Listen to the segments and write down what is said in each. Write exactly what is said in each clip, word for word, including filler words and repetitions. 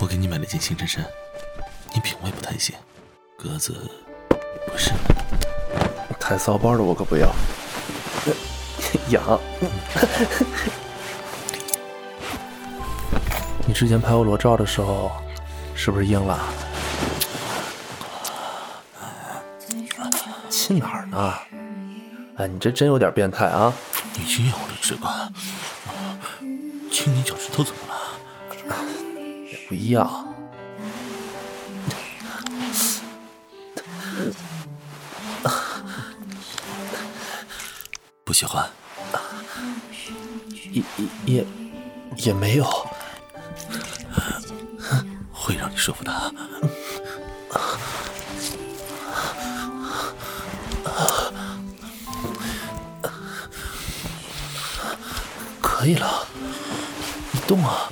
我给你买了件新衬衫，你品味不太行，格子不是太骚包的我可不要。痒。你之前拍我裸照的时候，是不是硬了？亲哪儿呢？哎，你这真有点变态啊！ 你亲咬我的指甲，亲你脚趾头怎么了？ 也不一样。 不喜欢？ 也也也没有。 会让你说服他。 可以了，你动啊！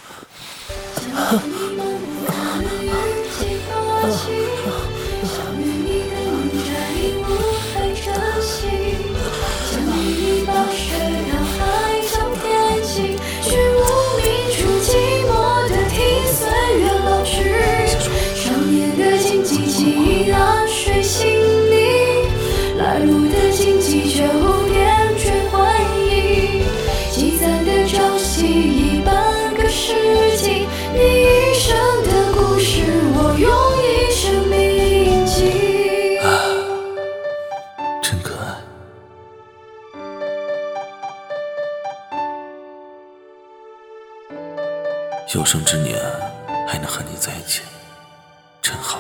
有生之年还能和你在一起，真好。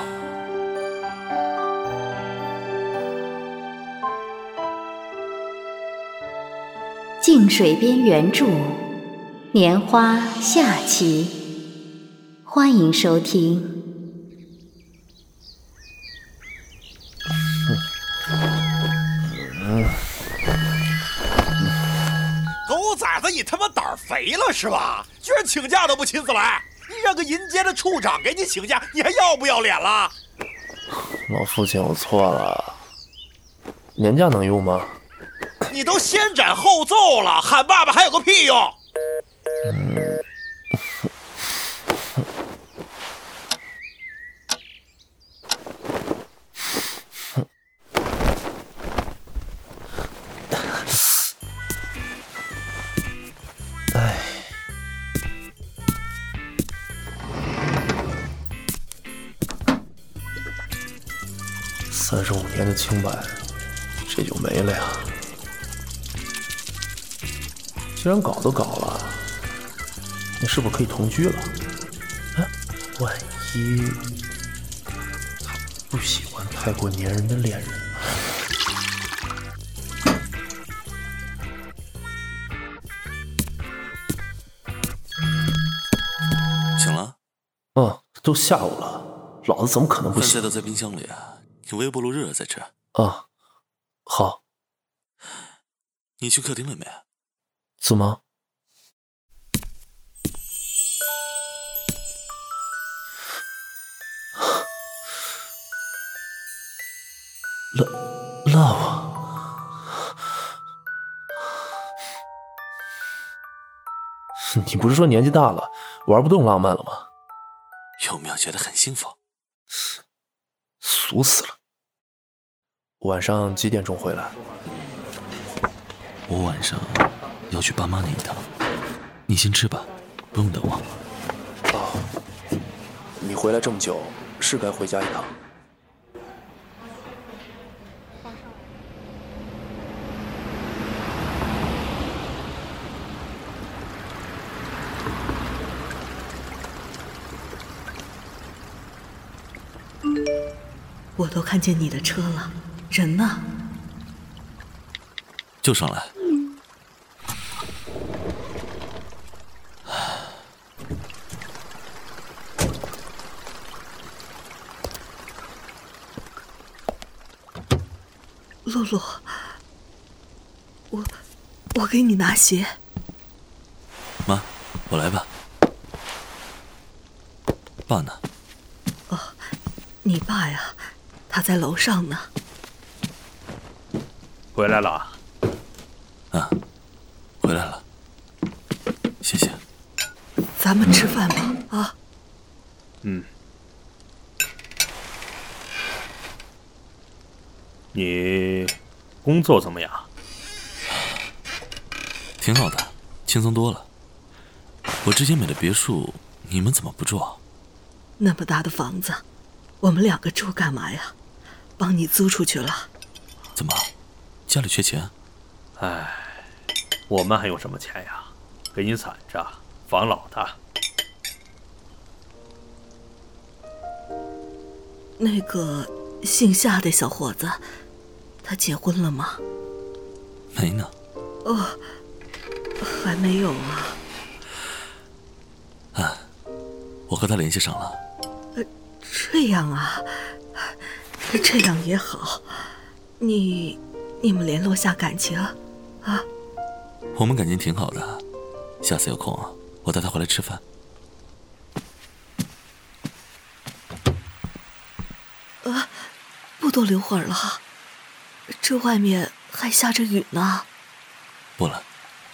静水边原著，年花下期，欢迎收听。 狗崽子，你他妈胆儿肥了是吧？居然请假都不亲自来！你让个银街的处长给你请假，你还要不要脸了？ 老父亲，我错了。年假能用吗？ 你都先斩后奏了，喊爸爸还有个屁用！ 嗯。哎。三十五年的清白，这就没了呀！既然搞都搞了，那是不是可以同居了？哎，万一他不喜欢太过粘人的恋人？ 醒了？ 嗯，都下午了，老子怎么可能不醒？ 饭菜都在冰箱里啊，你微波炉热了再吃。 啊，好。 你去客厅了没？ 怎么？Love Love， 你不是说年纪大了玩不动浪漫了吗？ 有没有觉得很幸福？ 俗死了。晚上几点钟回来？ 我晚上要去爸妈那一趟，你先吃吧，不用等我。 哦，你回来这么久，是该回家一趟。 我都看见你的车了，人呢？ 就上来。 露露，我我给你拿鞋。 妈，我来吧。爸呢？ 哦，你爸呀，他在楼上呢。 回来了。 啊，回来了，谢谢。 咱们吃饭吧，啊。 嗯。你工作怎么样？ 挺好的，轻松多了。我之前买的别墅，你们怎么不住啊？ 那么大的房子，我们两个住干嘛呀？帮你租出去了。 怎么，家里缺钱？ 唉，我们还有什么钱呀？给你攒着，防老的。 那个姓夏的小伙子，他结婚了吗？ 没呢。 哦，还没有啊。 啊，我和他联系上了。 呃，这样啊，这样也好。你，你们联络下感情啊？ 我们感情挺好的，下次有空啊，我带他回来吃饭。 呃，不多留会儿了，这外面还下着雨呢。 不了。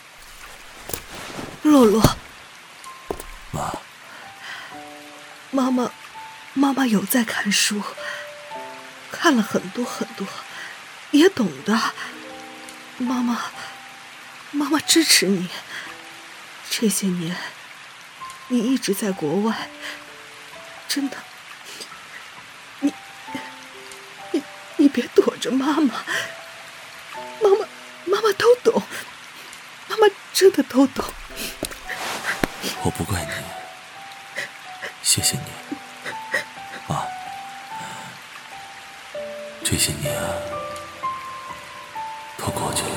洛洛， 妈， 妈妈，妈妈有在看书，看了很多很多，也懂的。妈妈，妈妈支持你。这些年，你一直在国外，真的，你，你，你别躲着妈妈。妈妈，妈妈都懂，妈妈真的都懂。 我不怪你，谢谢你，妈。这些年啊，都过去了。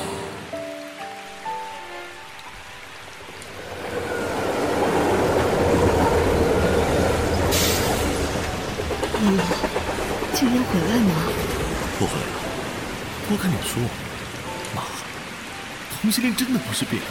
洛洛，今天回来吗？ 不回来了，多看点书。妈，同性恋真的不是病。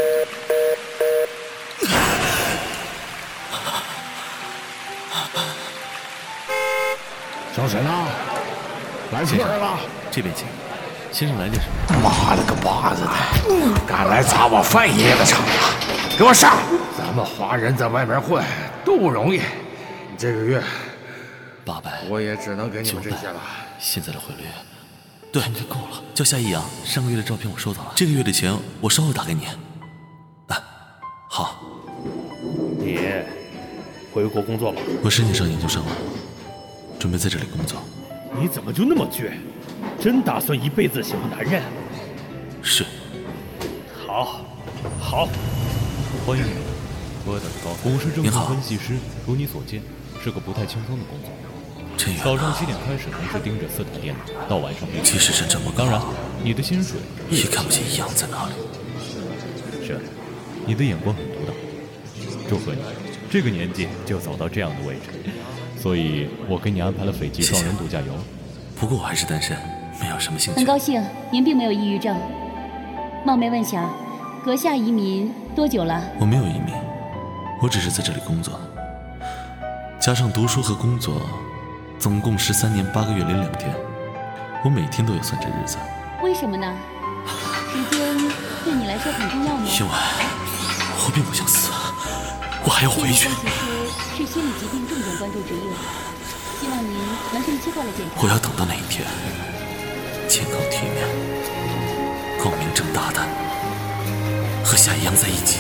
小沈啊，来客人了， 这边请。先生来点什么？ 妈了个巴子的，敢来砸我范爷爷的场啊！给我上！咱们华人在外面混都不容易，这个月八百， 我也只能给你们这些了。 现在的汇率，对，够了。叫夏一阳，上个月的照片我收到了，这个月的钱我稍后打给你。啊，好。 你回国工作吧。 我申请上研究生了，准备在这里工作。 你怎么就那么倔？真打算一辈子喜欢男人？ 是。 好，好。 欢迎你，我等高。我是证券分析师，如你所见，是个不太轻松的工作。 真远。 早上七点开始，同时盯着四台电脑，到晚上闭。 即使是这么高， 当然，你的薪水也看不见一样在哪里。 是，你的眼光很独到。祝贺你，这个年纪就走到这样的位置，所以我给你安排了斐济双人度假游。 不过我还是单身，没有什么兴趣。 很高兴您并没有抑郁症。冒昧问下，阁下移民多久了？ 我没有移民，我只是在这里工作，加上读书和工作，总共十三年八个月零两天。我每天都有算这日子。 为什么呢？时间对你来说很重要吗？ 叶婉，我并不想死，我还要回去。 分析师是心理疾病重点关注职业，希望您能定期过来检查。 我要等到那一天，健康体面、光明正大的和夏一阳在一起。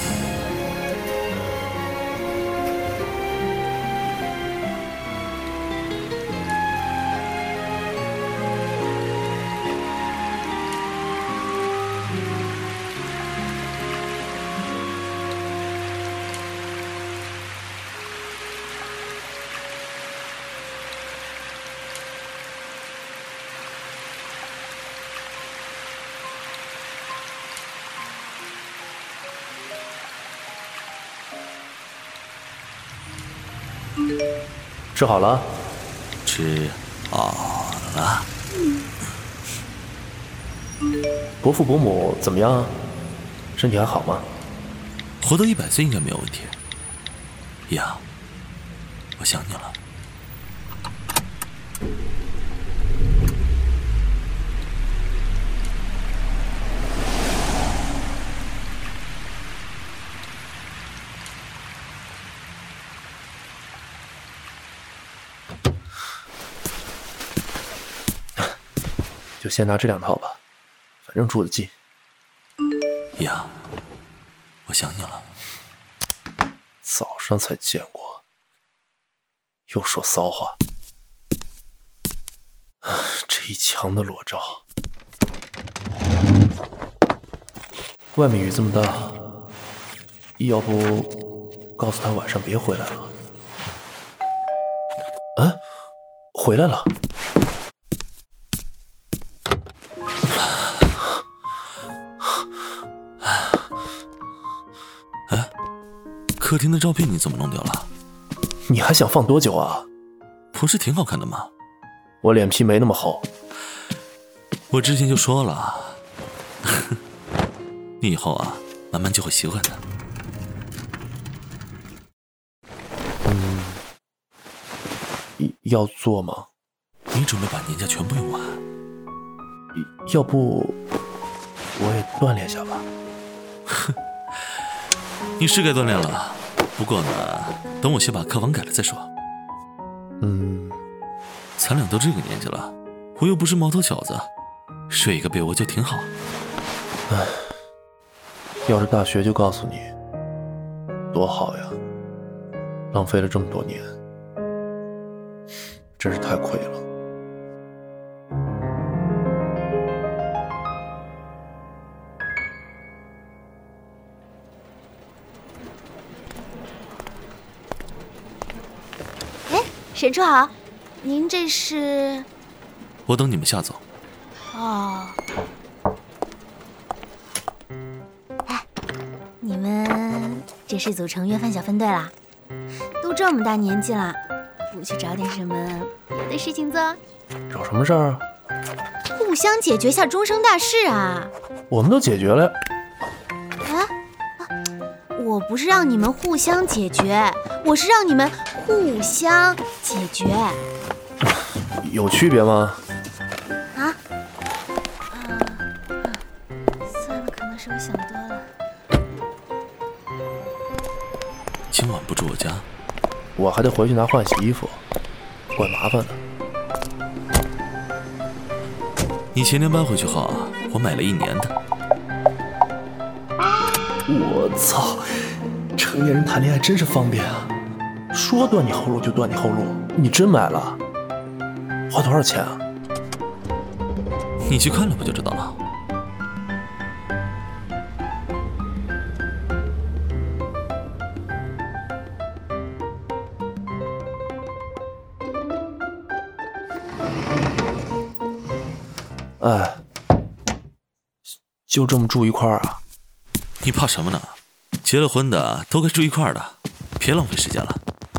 吃好了？ 吃好了。 伯父伯母怎么样啊？身体还好吗？ 活到一百岁应该没有问题。呀，我想你了。 就先拿这两套吧，反正住得近。 呀，我想你了。 早上才见过，又说骚话。这一墙的裸照，外面雨这么大，要不告诉他晚上别回来了。啊，回来了。 哎，客厅的照片你怎么弄掉了？ 你还想放多久啊？ 不是挺好看的吗？ 我脸皮没那么厚。 我之前就说了，你以后啊，慢慢就会习惯的。 嗯，要做吗？ 你准备把年假全部用完？ 要不我也锻炼下吧。 哼，你是该锻炼了，不过呢，等我先把课房改了再说。 嗯， 咱俩都这个年纪了，我又不是毛头小子，睡一个被窝就挺好。 唉，要是大学就告诉你，多好呀！浪费了这么多年，真是太亏了。 哎，沈处好，您这是？ 我等你们下走。 哦。哎，你们这是组成约饭小分队啦？都这么大年纪了，不去找点什么别的事情做？ 找什么事儿啊？ 互相解决下终生大事啊！ 我们都解决了呀。 啊啊！我不是让你们互相解决，我是让你们互相解决。 有区别吗？ 啊？啊啊！算了，可能是我想多了。 今晚不住我家？ 我还得回去拿换洗衣服，怪麻烦的。 你前年搬回去后啊，我买了一年的。 我操，成年人谈恋爱真是方便啊！说断你后路就断你后路，你真买了？花多少钱啊？ 你去看了不就知道了。 哎，就这么住一块儿啊？ 你怕什么呢？结了婚的都该住一块儿的，别浪费时间了。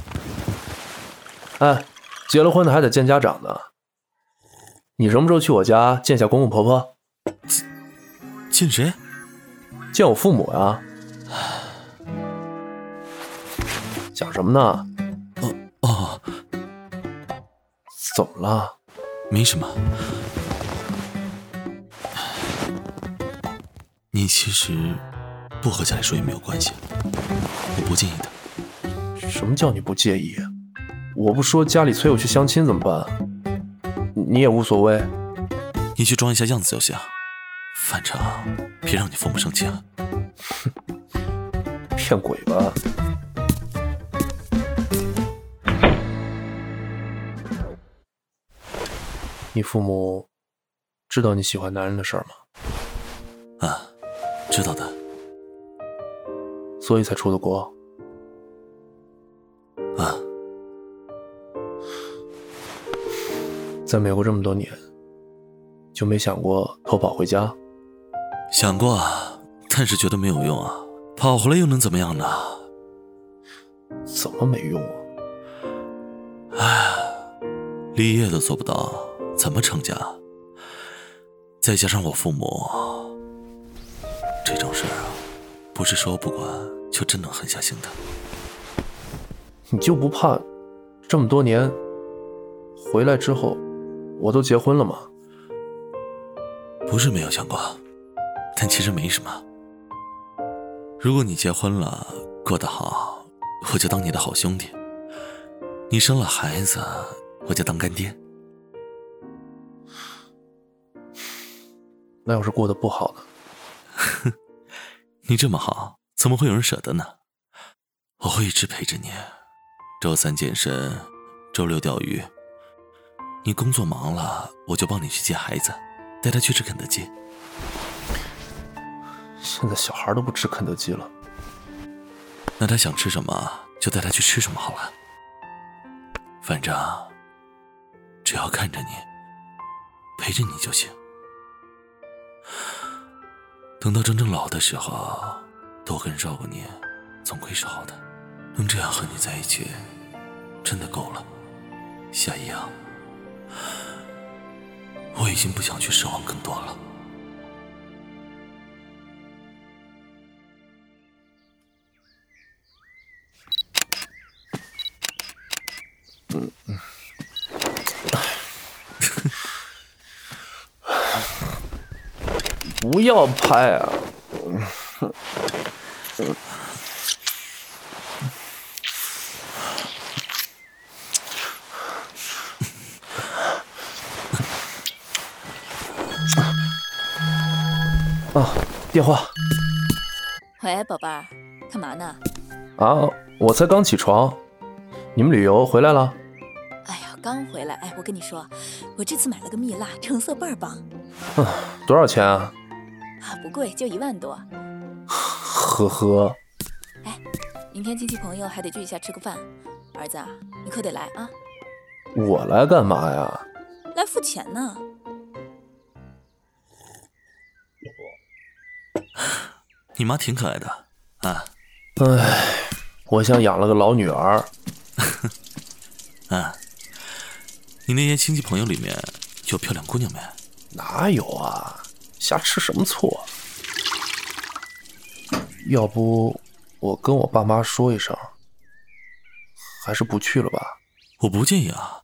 哎，结了婚的还得见家长呢。你什么时候去我家见下公公婆婆？ 见谁？ 见我父母啊。想什么呢？ 哦哦， 怎么了？ 没什么。你其实不和家里说也没有关系，我不介意的。 什么叫你不介意？我不说家里催我去相亲怎么办？你也无所谓？ 你去装一下样子就行，反正别让你父母生气啊。 骗鬼吧！你父母知道你喜欢男人的事儿吗？ 啊，知道的。 所以才出的国。 啊， 在美国这么多年，就没想过偷跑回家？ 想过啊，但是觉得没有用啊，跑回来又能怎么样呢？ 怎么没用啊？ 唉，立业都做不到，怎么成家？再加上我父母，这种事啊，不是说不管就真能狠下心的。 你就不怕这么多年回来之后我都结婚了吗？ 不是没有想过，但其实没什么。如果你结婚了，过得好，我就当你的好兄弟；你生了孩子，我就当干爹。 那要是过得不好呢？ 你这么好，怎么会有人舍得呢？我会一直陪着你，周三健身，周六钓鱼。你工作忙了，我就帮你去接孩子，带他去吃肯德基。 现在小孩都不吃肯德基了。 那他想吃什么，就带他去吃什么好了。反正只要看着你，陪着你就行。等到真正老的时候，多个人照顾你，总归是好的。能这样和你在一起，真的够了。夏一阳，我已经不想去奢望更多了。 嗯嗯，不要拍啊！嗯啊，电话。 喂，宝贝儿，干嘛呢？ 啊，我才刚起床。你们旅游回来了？ 哎呀，刚回来。哎，我跟你说，我这次买了个蜜蜡，成色倍儿棒。 嗯，多少钱啊？ 啊，不贵，就一万多。 呵呵。 哎，明天亲戚朋友还得聚一下吃个饭，儿子啊，你可得来啊。 我来干嘛呀？ 来付钱呢。 你妈挺可爱的啊。 唉，我像养了个老女儿。 啊，你那些亲戚朋友里面有漂亮姑娘没？ 哪有啊，瞎吃什么醋？要不我跟我爸妈说一声，还是不去了吧？ 我不介意啊，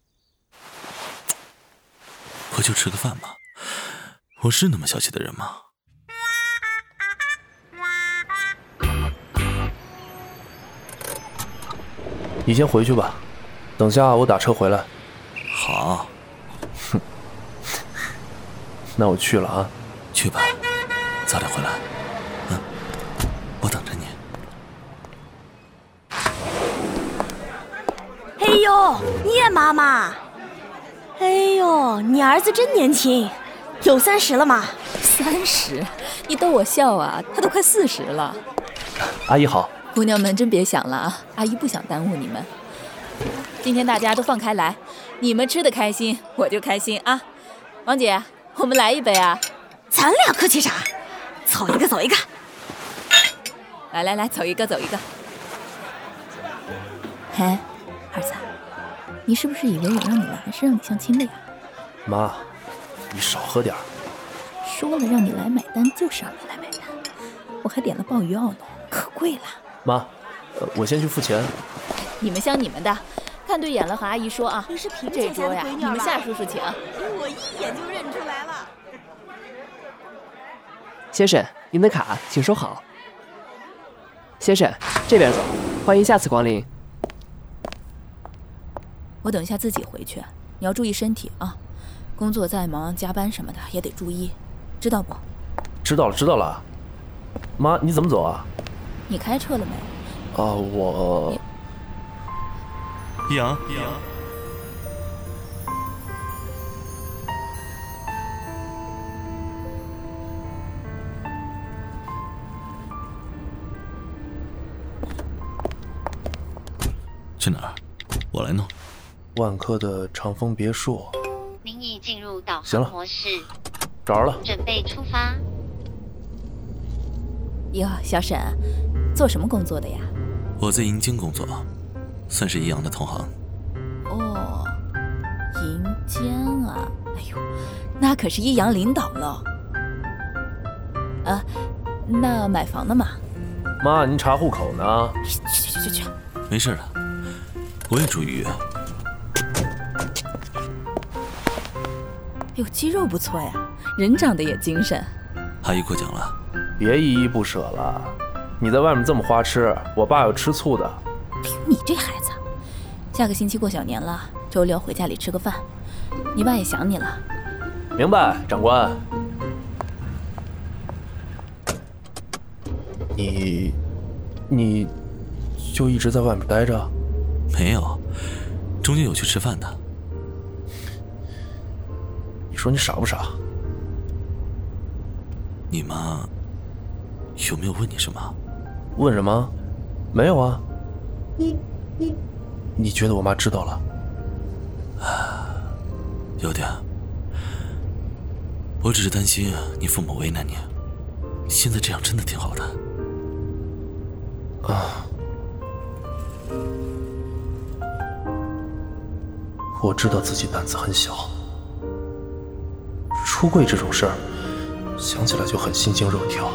不就吃个饭吗？我是那么小气的人吗？ 你先回去吧，等下我打车回来。 好。 哼，那我去了啊。 去吧，早点回来。嗯，我等着你。 哎呦，你也妈妈？哎呦，你儿子真年轻，有三十了吗？ 三十？你逗我笑啊？他都快四十了。 阿姨好。 姑娘们真别想了啊，阿姨不想耽误你们。今天大家都放开来，你们吃得开心，我就开心啊。王姐，我们来一杯啊。 咱俩客气啥？走一个走一个。 来来来，走一个走一个。嘿，儿子，你是不是以为我让你来是让你相亲的呀？ 妈，你少喝点。 说了让你来买单，就是让你来买单。我还点了鲍鱼奥呢，可贵了。 妈，呃，我先去付钱。 你们想你们的，看对眼了和阿姨说啊。 你是贫这桌呀，你们夏叔叔请。 我一眼就认出来了。 先生，您的卡请收好。先生，这边走，欢迎下次光临。 我等一下自己回去，你要注意身体啊。工作再忙，加班什么的也得注意，知道不？ 知道了，知道了。妈，你怎么走啊？ 你开车了没？ 啊，我。 一阳，一阳。去哪儿？我来弄。 万科的长丰别墅。 您已进入导行了， 航模式， 找着了， 准备出发。 哟，小沈，做什么工作的呀？ 我在银京工作，算是一阳的同行。 哦，银监啊，哎呦，那可是一阳领导了。啊，那买房的嘛？ 妈，您查户口呢？ 去去去去去， 没事的，我也住愉悦。 哟，肌肉不错呀，人长得也精神。 阿姨过奖了。 别依依不舍了，你在外面这么花痴，我爸有吃醋的。 哎呦，你这孩子，下个星期过小年了，周六回家里吃个饭，你爸也想你了。 明白，长官。 你，你，就一直在外面待着？ 没有，中间有去吃饭的。 你说你傻不傻？ 你妈有没有问你什么？ 问什么？没有啊。你觉得我妈知道了？ 有点。我只是担心你父母为难你。现在这样真的挺好的。 啊。我知道自己胆子很小，出柜这种事儿，想起来就很心惊肉跳。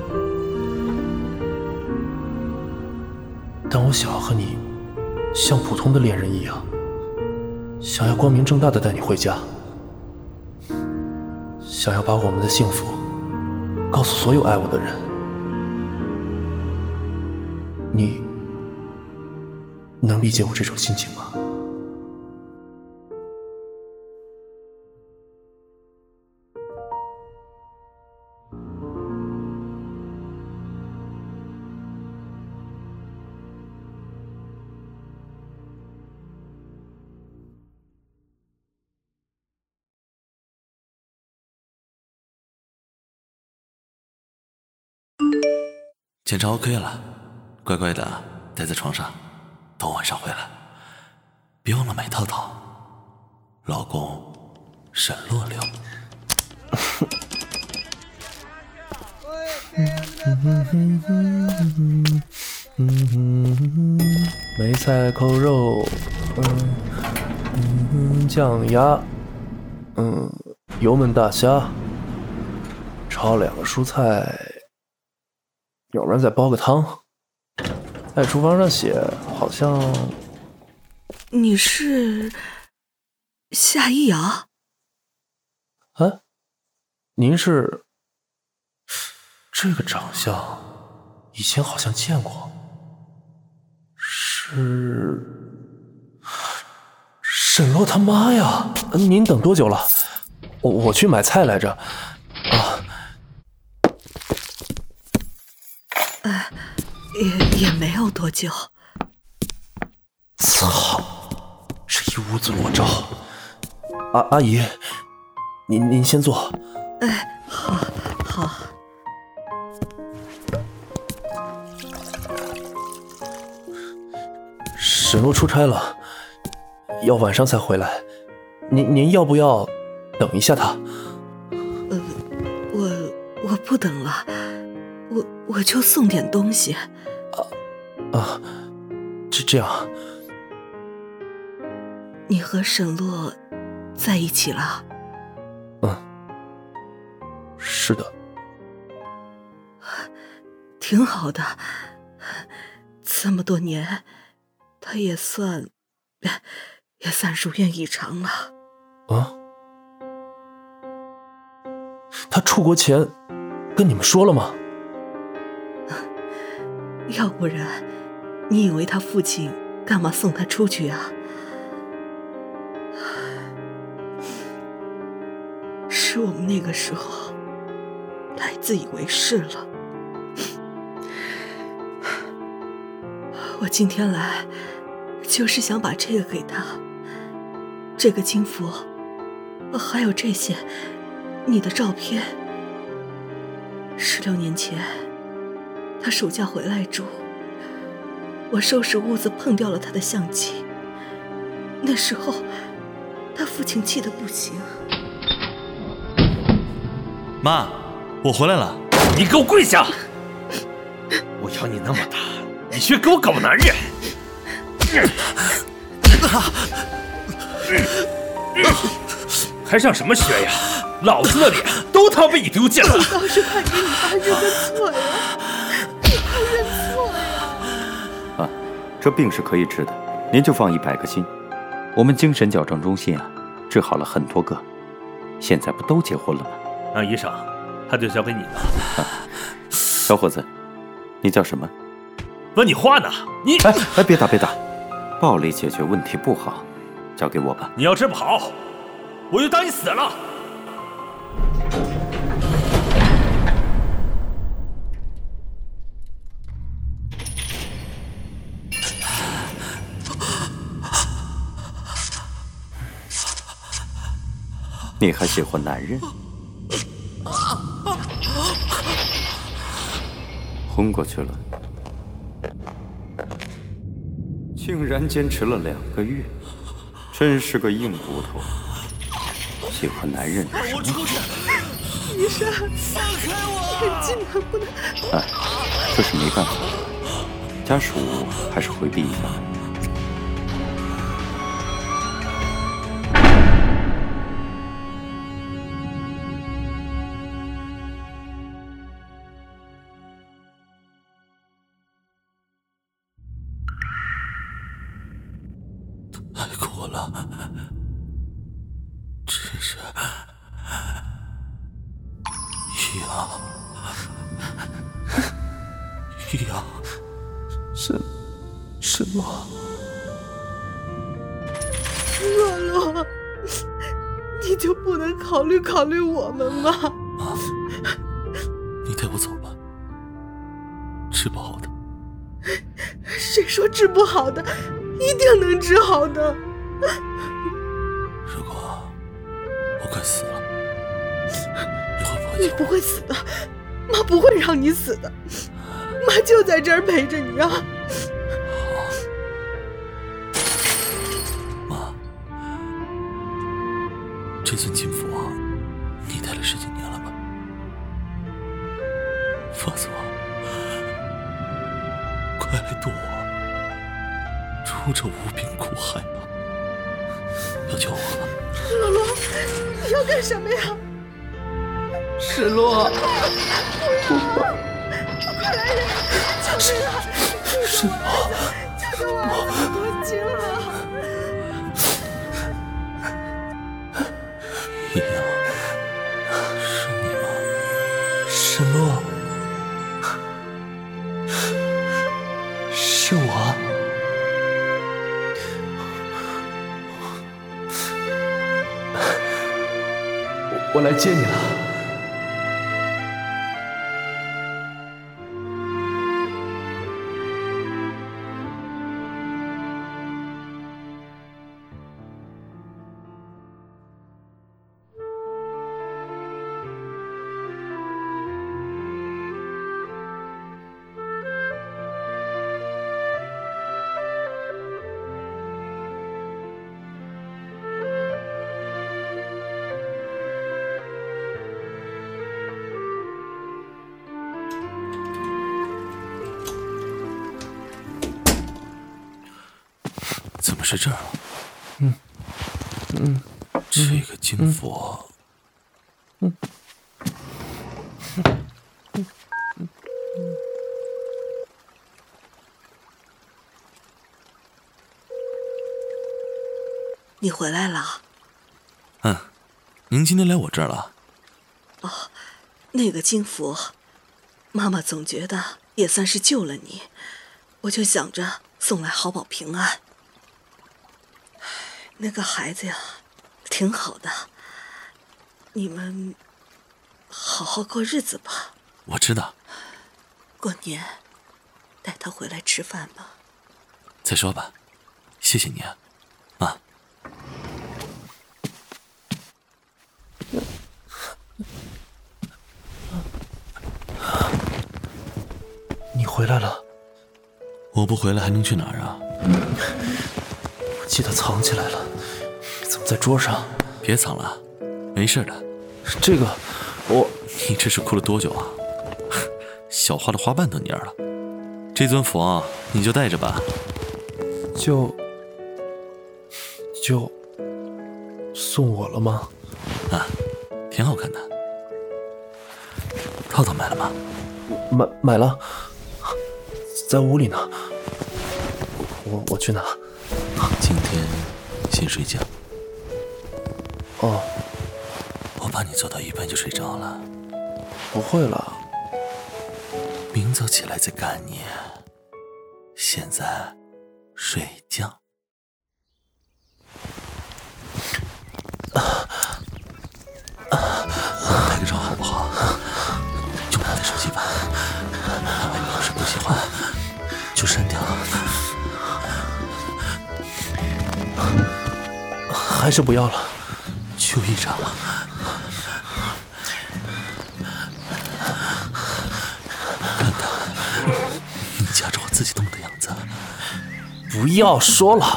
但我想要和你像普通的恋人一样，想要光明正大的带你回家，想要把我们的幸福告诉所有爱我的人。你能理解我这种心情吗？ 检查 OK 了，乖乖的待在床上，等晚上回来，别忘了买套套。老公，沈洛留。 梅菜扣肉，嗯嗯，酱鸭，嗯，油焖大虾，炒两个蔬菜。要不然再煲个汤。在厨房上写，好像你是夏一瑶啊？您是？这个长相，以前好像见过，是沈洛他妈呀！您等多久了？我我去买菜来着。啊。 呃，也也没有多久。 操！这一屋子裸照。阿阿姨，您您先坐。 哎，好，好。 沈洛出差了，要晚上才回来。您您要不要等一下他？ 呃，我我不等了。我我就送点东西。啊啊，这这样。 你和沈洛在一起了？ 嗯，是的。 挺好的，这么多年，他也算也算如愿以偿了。 啊？他出国前跟你们说了吗？ 要不然，你以为他父亲干嘛送他出去啊？是我们那个时候太自以为是了。我今天来，就是想把这个给他，这个金佛，还有这些你的照片。十六年前。他暑假回来住，我收拾屋子碰掉了他的相机。那时候，他父亲气得不行。 妈，我回来了。 你给我跪下！我养你那么大，你却给我搞男人！还上什么学呀？老子的脸都他妈被你丢尽了！ 我倒是快给你爸认个错呀！认错呀！ 啊，这病是可以治的，您就放一百个心。我们精神矫正中心啊，治好了很多个，现在不都结婚了吗？ 那医生，他就交给你了。 啊，小伙子，你叫什么？ 问你话呢，你哎哎，别打别打，暴力解决问题不好，交给我吧。 你要治不好，我就当你死了。 你还喜欢男人？昏过去了，竟然坚持了两个月，真是个硬骨头。喜欢男人有什么好？ 医生，放开我！眼睛能不能…… 哎，这是没办法，家属还是回避一下。 太苦了，真是痒痒， 沈沈洛， 洛洛，你就不能考虑考虑我们吗？ 妈，你带我走吧，治不好的。 谁说治不好的？一定能治好的。 如果我快死了，你会不会？ 你不会死的，妈不会让你死的，妈就在这儿陪着你啊。 好，妈，这尊金佛你戴了十几年了吧？放肆我，快来渡我！出这无病苦海啊！要救我！ 洛洛，你要干什么呀？ 沈洛， 快来人！救命啊！ 沈洛， 救救我！我多惊了！ 一阳，是你吗？ 沈洛，是我。我来接你了。 怎么是这儿啊？ 嗯嗯， 这个金佛， 嗯嗯嗯嗯， 你回来了？ 嗯，您今天来我这儿了？ 哦，那个金佛，妈妈总觉得也算是救了你，我就想着送来好保平安。那个孩子呀，挺好的，你们好好过日子吧。 我知道。 过年带他回来吃饭吧。 再说吧，谢谢你啊，妈。 你回来了。 我不回来还能去哪儿啊？ 我记得藏起来了，怎么在桌上？ 别藏了，没事的。 这个，我…… 你这是哭了多久啊？小花的花瓣都蔫了。这尊佛啊，你就带着吧。 就就送我了吗？ 啊，挺好看的。套套买了吗？ 买买了，在屋里呢。我我去拿。 今天先睡觉。 哦， 我怕你做到一半就睡着了。 不会了， 明早起来再赶你。现在睡觉。啊啊，我们拍个照好不好？就拿在手机吧。你要是不喜欢，就删掉。 还是不要了， 就一张。 不要说了。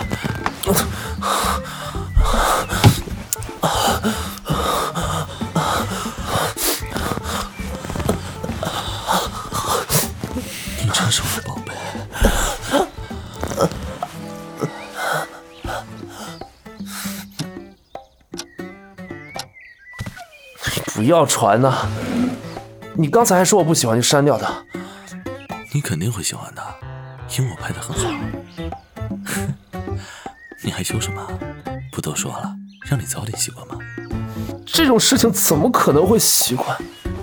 你真是我的宝贝。 不要传呐、啊！你刚才还说我不喜欢就删掉它。 你肯定会喜欢的，因为我拍得很好。你害羞什么？不都说了，让你早点习惯吗？ 这种事情怎么可能会习惯？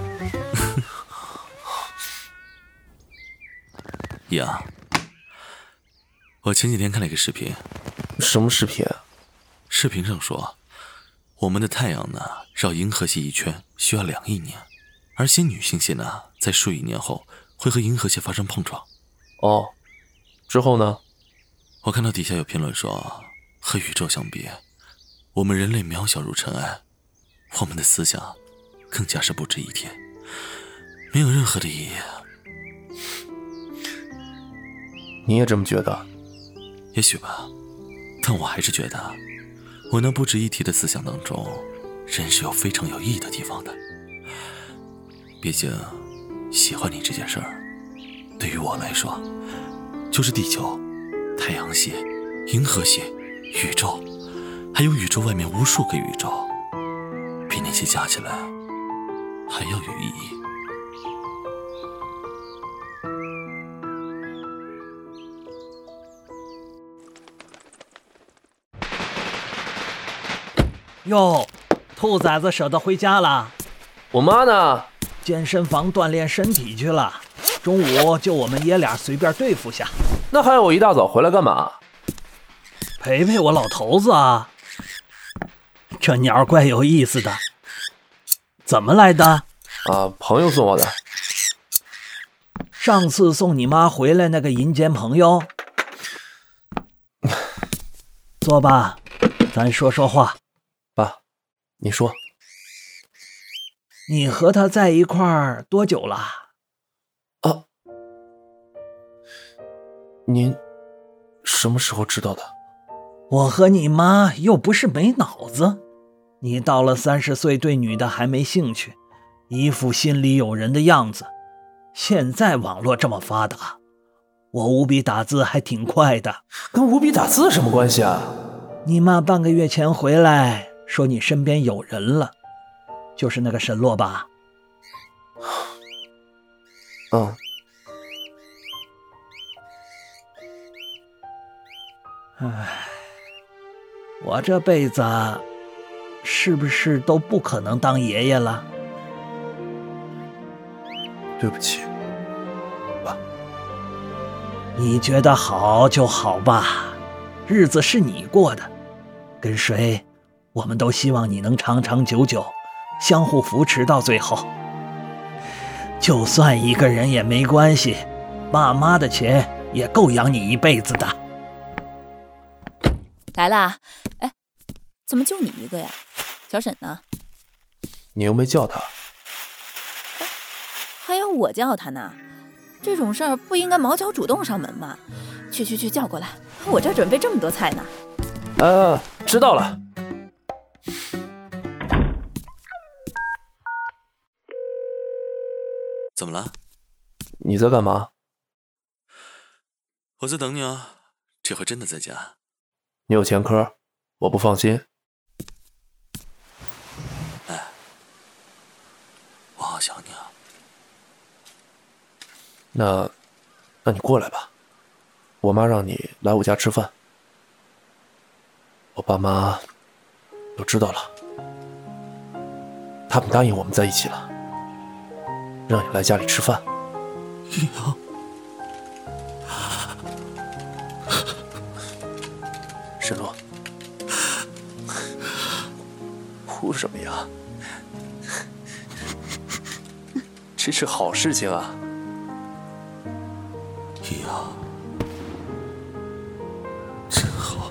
呀，我前几天看了一个视频。 什么视频？ 视频上说，我们的太阳呢，绕银河系一圈需要两亿年，而新女性系呢，在数亿年后会和银河系发生碰撞。 哦，之后呢？ 我看到底下有评论说，和宇宙相比，我们人类渺小如尘埃，我们的思想更加是不值一提，没有任何的意义。 你也这么觉得？ 也许吧，但我还是觉得，我那不值一提的思想当中，人是有非常有意义的地方的。毕竟，喜欢你这件事儿，对于我来说，就是地球、太阳系、银河系、宇宙，还有宇宙外面无数个宇宙，比那些加起来还要有意义。 哟，兔崽子舍得回家了？ 我妈呢？ 健身房锻炼身体去了。中午就我们爷俩随便对付下。 那还要我一大早回来干嘛？ 陪陪我老头子啊。这鸟怪有意思的。怎么来的？ 啊，朋友送我的。 上次送你妈回来那个阴间朋友。坐吧，咱说说话。 爸，你说。 你和他在一块儿多久了？ 啊，您什么时候知道的？ 我和你妈又不是没脑子。你到了三十岁对女的还没兴趣，一副心里有人的样子。现在网络这么发达，我五笔打字还挺快的。 跟五笔打字什么关系啊？ 你妈半个月前回来说你身边有人了，就是那个沈洛吧？ 嗯。 唉，我这辈子是不是都不可能当爷爷了？ 对不起，爸。 你觉得好就好吧，日子是你过的，跟谁我们都希望你能长长久久，相互扶持到最后。就算一个人也没关系，爸妈的钱也够养你一辈子的。 来啦，哎，怎么就你一个呀？小沈呢？ 你又没叫他。 还要我叫他呢？这种事儿不应该毛脚主动上门吗？去去去，叫过来，我这准备这么多菜呢。 呃，知道了。 怎么了？ 你在干嘛？ 我在等你啊，这回真的在家。 你有前科，我不放心。 哎，我好想你啊。 那，那你过来吧。我妈让你来我家吃饭，我爸妈都知道了，他们答应我们在一起了，让你来家里吃饭。 呀， 沈洛，哭什么呀？这是好事情啊！ 呀，真好。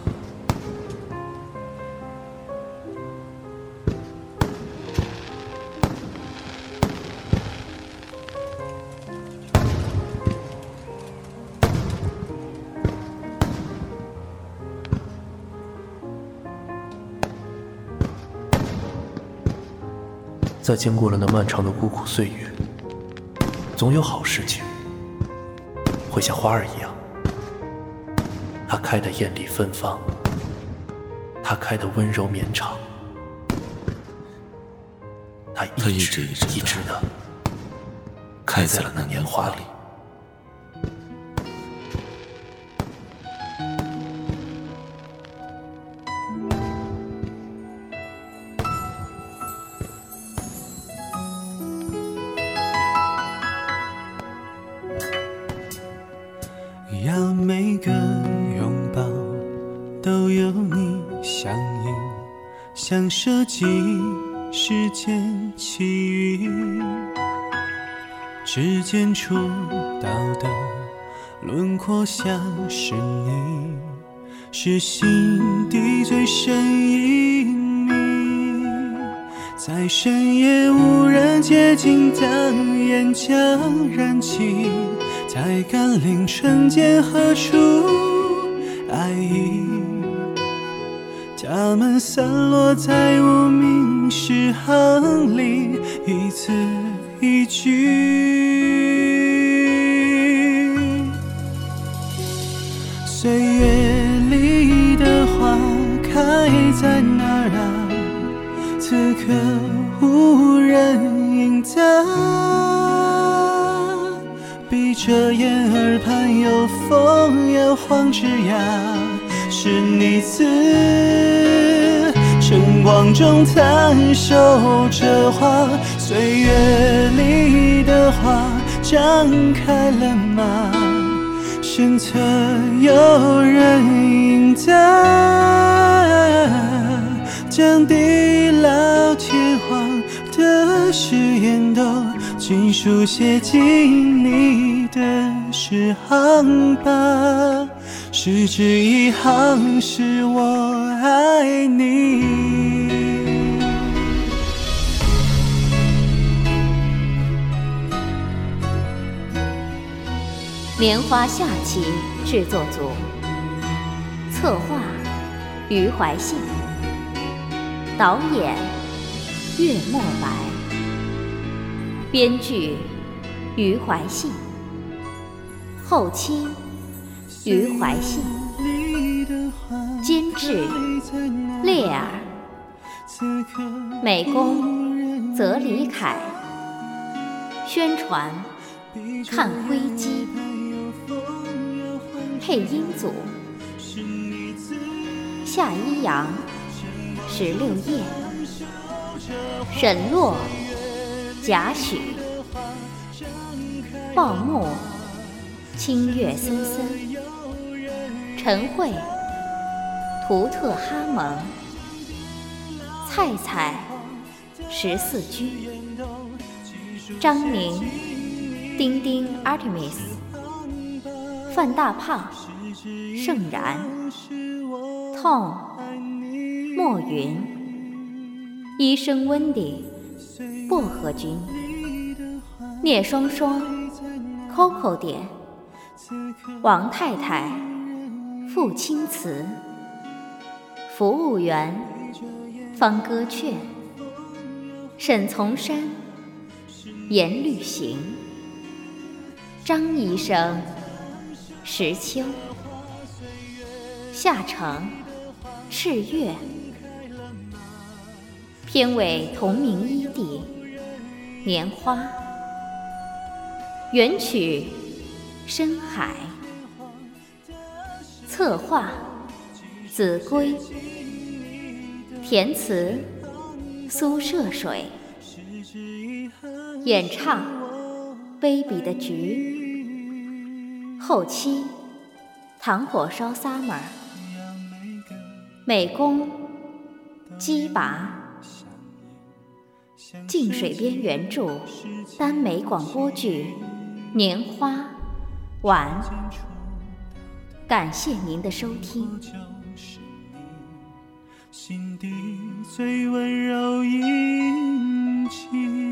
在经过了那漫长的孤苦岁月，总有好事情会像花儿一样，它开得艳丽芬芳，它开得温柔绵长，它一直一直的开在了那年华里。 让每个拥抱都有你相应，像设计世间奇遇，指尖触到的轮廓像是你，是心底最深隐秘，在深夜无人接近，当眼角燃起，才甘凌纯洁何处爱意，它们散落在无名诗行里，一字一句。岁月里的花开在哪儿啊？此刻无人应答。闭着眼耳畔有风摇晃枝桠，是你自晨光中探手着花，岁月里的花张开了吗？身侧有人应答，将地老天荒的誓言都尽数写进你的诗行吧，十指一行是我爱你。 莲花下棋制作组，策划余怀信，导演岳墨白，编剧余怀信，后期余怀信，监制烈儿，美工泽里凯，宣传看灰机，配音组夏一阳、石榴叶、沈洛、贾许、鲍木、清月森森、陈慧、图特哈蒙、菜菜、十四居、张宁、丁丁 Artemis、范大胖、盛然、Tom、莫云、医生温迪、薄荷君、聂双双、Coco 点、王太太、傅青瓷、服务员方歌劝、沈从山、严律行、张医生、石秋、夏城、赤月，片尾同名一地年花，原曲深海，策划子规，填词苏涉水，演唱卑鄙的菊，后期糖火烧 Summer， 美工鸡拔，静水边原著耽美广播剧年花晚，感谢您的收听。 心底最温柔印记。